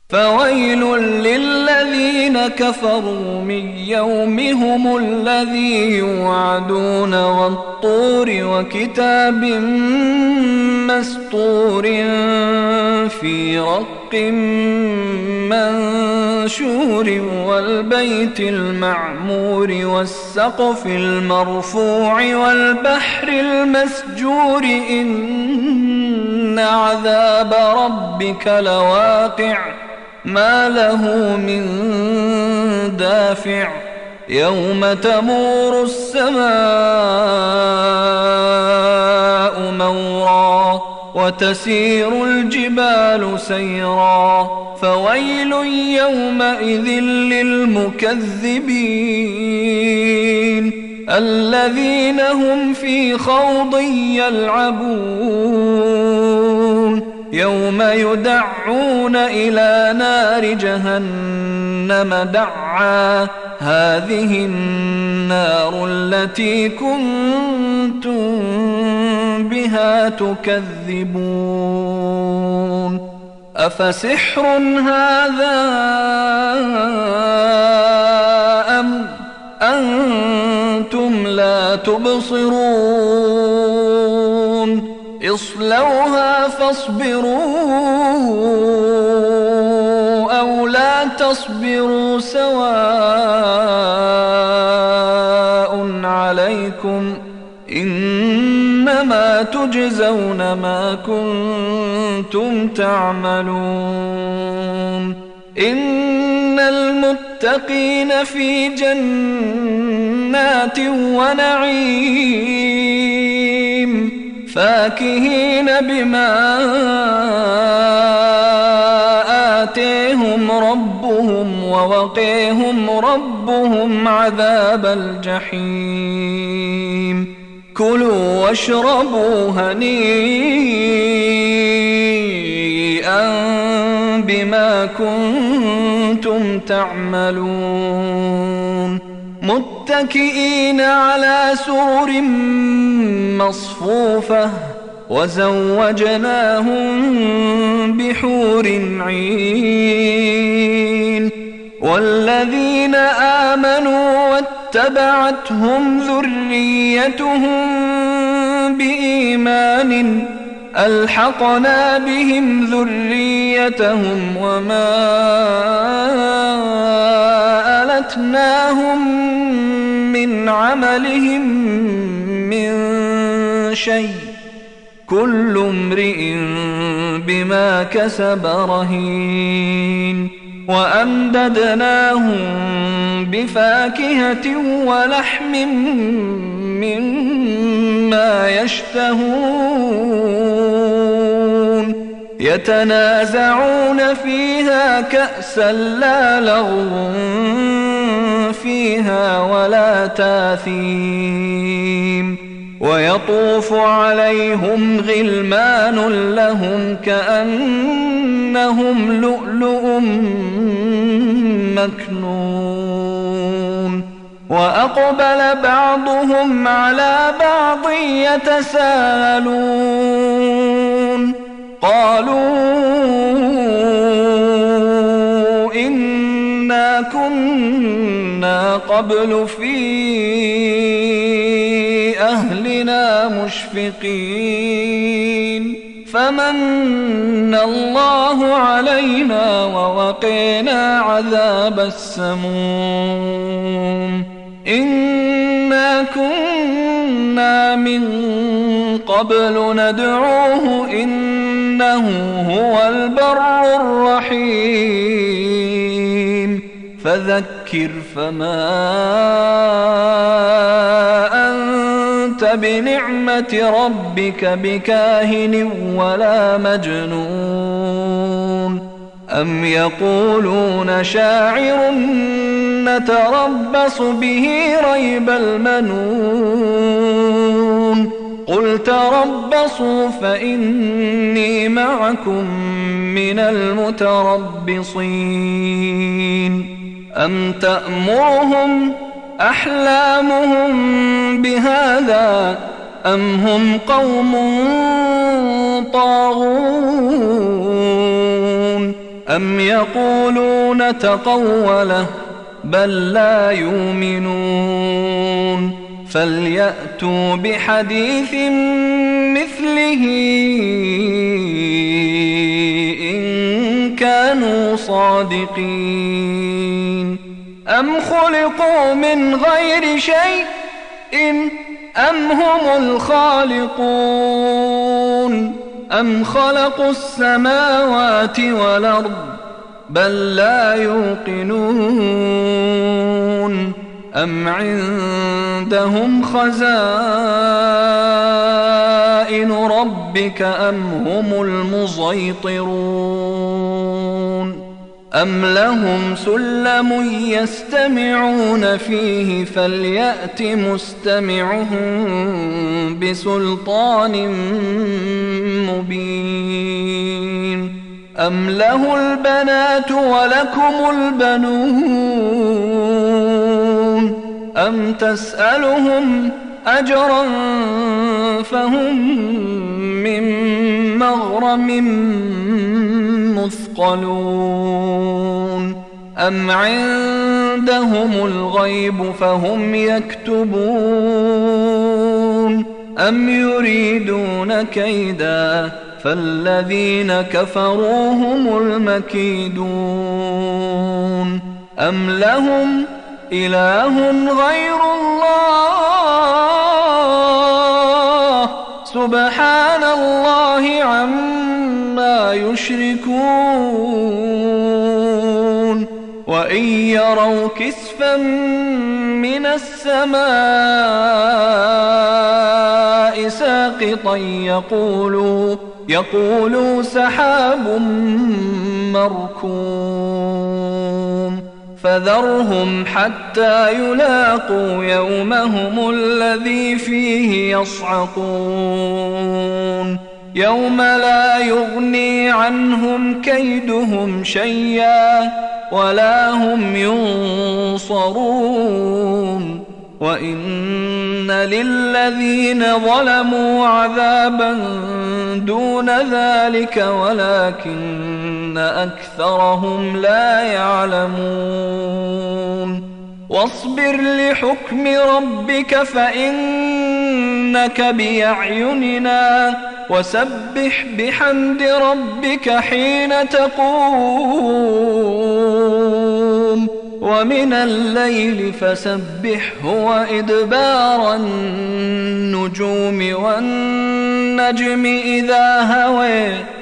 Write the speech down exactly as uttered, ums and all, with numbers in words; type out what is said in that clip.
فويل للذين كفروا من يومهم الذي يوعدون والطور وكتاب مسطور في رق منشور والبيت المعمور والسقف المرفوع والبحر المسجور إن عذاب ربك لواقع ما له من دافع يوم تمور السماء مورا وتسير الجبال سيرا فويل يومئذ للمكذبين الذين هم في خوض يلعبون يوم يدعون إلى نار جهنم دعا هذه النار التي كنتم بها تكذبون أفسحر هذا أم أنتم لا تبصرون اصلوها فاصبروا أو لا تصبروا سواء عليكم إنما تجزون ما كنتم تعملون إن المتقين في جنات ونعيم فاكهين بما آتيهم ربهم ووقيهم ربهم عذاب الجحيم كلوا واشربوا هنيئا بما كنتم تعملون متكئين على سرر مصفوفة وزوجناهم بحور عين والذين آمنوا واتبعتهم ذريتهم بإيمان ألحقنا بهم ذريتهم وما ألتناهم من عملهم من شيء كل امرئ بما كسب رهين وأمددناهم بفاكهة ولحم مما يشتهون يتنازعون فيها كأسا لا لغو فيها ولا تاثيم ويطوف عليهم غلمان لهم كأنهم لؤلؤ مكنون وأقبل بعضهم على بعض يتساءلون قالوا إنا كنا قبل في أهلنا مشفقين فمن الله علينا ووقينا عذاب السموم إنا كنا من قبل ندعوه إنه هو البر الرحيم فذكر فما أنت بنعمة ربك بكاهن ولا مجنون أم يقولون شاعر نتربص به ريب المنون قل تربصوا فإني معكم من المتربصين أم تأمرهم أحلامهم بهذا أم هم قوم طاغون أم يقولون تقوله بل لا يؤمنون فليأتوا بحديث مثله إن كانوا صادقين أم خلقوا من غير شيء أم هم الخالقون أم خلقوا السماوات والأرض بل لا يوقنون أم عندهم خزائن ربك أم هم المسيطرون أم لهم سلم يستمعون فيه فليأت مستمعهم بسلطان مبين أم له البنات ولكم البنون أم تسألهم أجرا فهم من مغرم مثقلون أم عندهم الغيب فهم يكتبون أم يريدون كيدا فالذين كفروا هم المكيدون أم لهم إله غير الله سبحان الله عما يشركون وإن يروا كسفا من السماء ساقطا يقولوا يقولوا سحاب مركوم فذرهم حتى يلاقوا يومهم الذي فيه يصعقون يوم لا يغني عنهم كيدهم شيئا ولا هم ينصرون وإن للذين ظلموا عذابا دون ذلك ولكن أكثرهم لا يعلمون واصبر لحكم ربك فإنك بأعيننا وسبح بحمد ربك حين تقوم ومن الليل فسبحه وإدبار النجوم والنجم إذا هوى